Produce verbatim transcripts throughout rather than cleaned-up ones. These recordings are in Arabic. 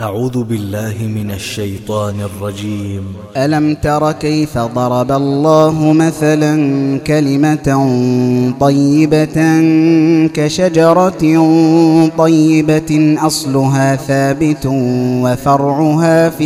أعوذ بالله من الشيطان الرجيم. ألم تر كيف ضرب الله مثلا كلمة طيبة كشجرة طيبة أصلها ثابت وفرعها في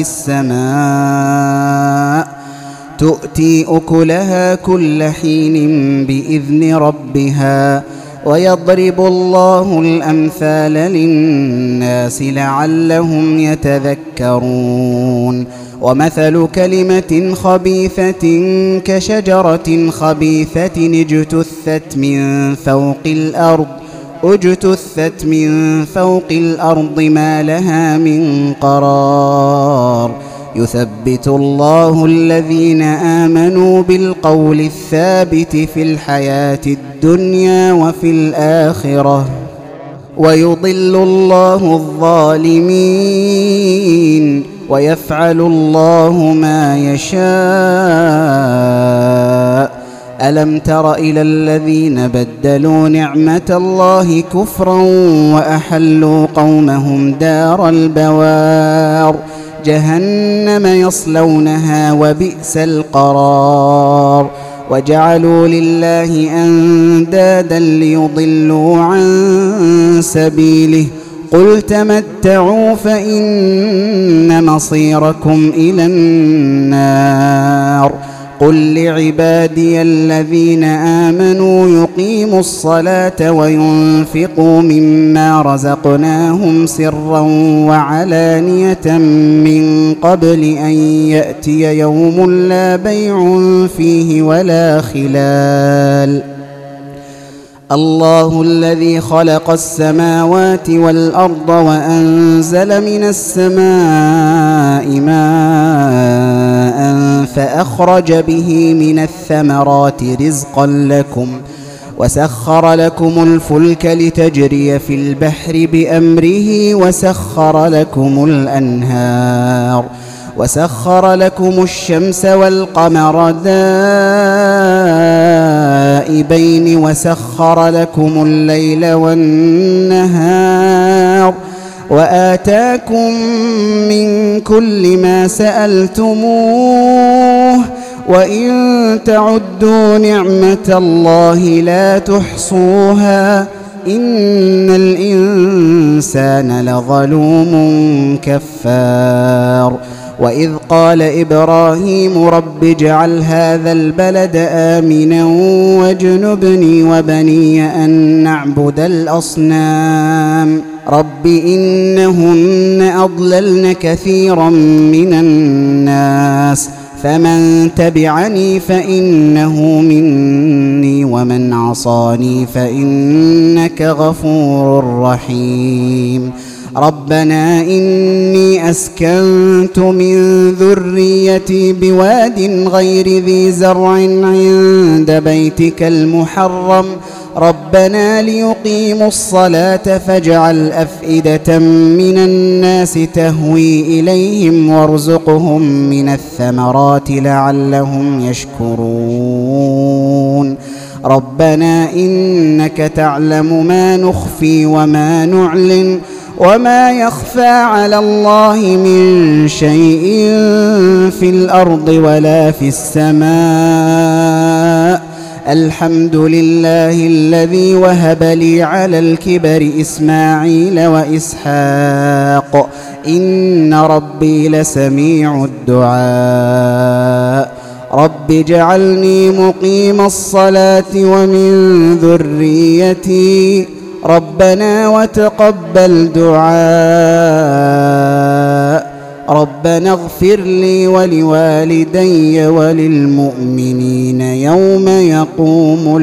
السماء تؤتي أكلها كل حين بإذن ربها ويضرب الله الأمثال للناس لعلهم يتذكرون. ومثل كلمة خبيثة كشجرة خبيثة اجتثت من فوق الأرض اجتثت من فوق الأرض ما لها من قرار. يثبت الله الذين آمنوا بالقول الثابت في الحياة الدنيا وفي الآخرة ويضل الله الظالمين ويفعل الله ما يشاء. ألم تر إلى الذين بدلوا نعمة الله كفرا وأحلوا قومهم دار البوار جهنم يصلونها وبئس القرار. وجعلوا لله أندادا ليضلوا عن سبيله قل تمتعوا فإن مصيركم إلى النار. قل لعبادي الذين آمنوا يقيموا الصلاة وينفقوا مما رزقناهم سرا وعلانية من قبل أن يأتي يوم لا بيع فيه ولا خلال. الله الذي خلق السماوات والأرض وأنزل من السماء ماء فأخرج به من الثمرات رزقا لكم وسخر لكم الفلك لتجري في البحر بأمره وسخر لكم الأنهار وسخر لكم الشمس والقمر دائبين وسخر لكم الليل والنهار وآتاكم من كل ما سألتموه وإن تعدوا نعمة الله لا تحصوها إن الإنسان لظلوم كفار. وإذ قال إبراهيم رب اجعل هذا البلد آمنا واجنبني وبني أن نعبد الأصنام رب إنهن أضللن كثيرا من الناس فمن تبعني فإنه مني ومن عصاني فإنك غفور رحيم. ربنا إني أسكنت من ذريتي بواد غير ذي زرع عند بيتك المحرم ربنا ليقيموا الصلاة فاجعل أفئدة من الناس تهوي إليهم وارزقهم من الثمرات لعلهم يشكرون. ربنا إنك تعلم ما نخفي وما نعلن وما يخفى على الله من شيء في الأرض ولا في السماء. الحمد لله الذي وهب لي على الكبر إسماعيل وإسحاق إن ربي لسميع الدعاء. رب اجعلني مقيم الصلاة ومن ذريتي ربنا وتقبل دعاء. ربنا اغفر لي ولوالدي وللمؤمنين يوم يقوم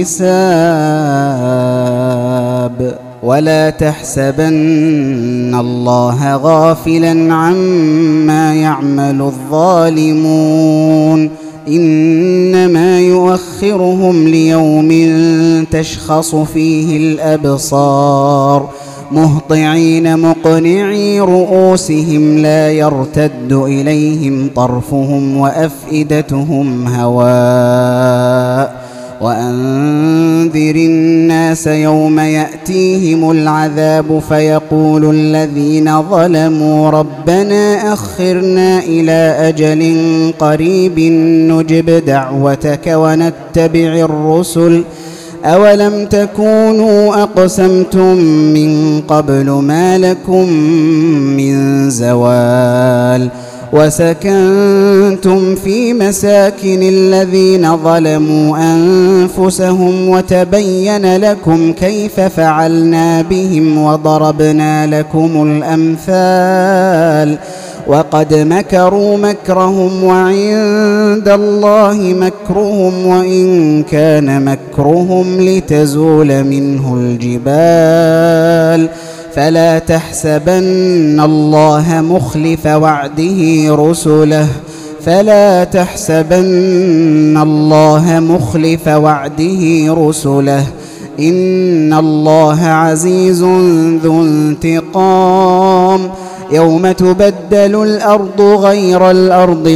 الحساب. ولا تحسبن الله غافلا عما يعمل الظالمون إنما يؤخرهم ليوم تشخص فيه الأبصار مهطعين مقنعي رؤوسهم لا يرتد إليهم طرفهم وأفئدتهم هواء وأنذر الناس يوم يأتيهم العذاب فيقول الذين ظلموا ربنا أخرنا إلى أجل قريب نجب دعوتك ونتبع الرسل أولم تكونوا أقسمتم من قبل ما لكم من زوال وسكنتم في مساكن الذين ظلموا أنفسهم وتبين لكم كيف فعلنا بهم وضربنا لكم الأمثال وقد مكروا مكرهم وعند الله مكرهم وإن كان مكرهم لتزول منه الجبال فلا تحسبن الله مخلف وعده رسله فلا تحسبن الله مخلف وعده رسله إن الله عزيز ذو انتقام يوم تبدل الأرض غير الأرض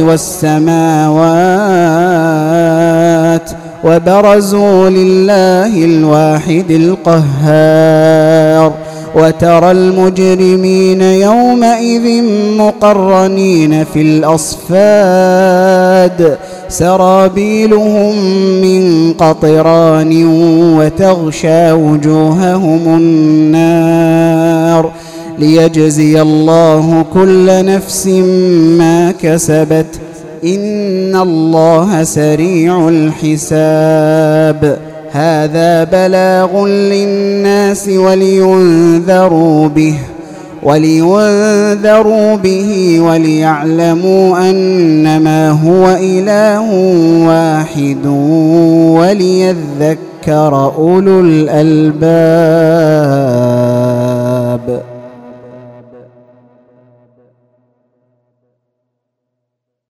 والسماوات وبرزوا لله الواحد القهار وترى المجرمين يومئذ مقرنين في الأصفاد سرابيلهم من قطران وتغشى وجوههم النار ليجزي الله كل نفس ما كسبت إن الله سريع الحساب هذا بلاغ للناس ولينذروا به ولينذروا به وليعلموا أنما هو إله واحد وليذكر أولو الألباب.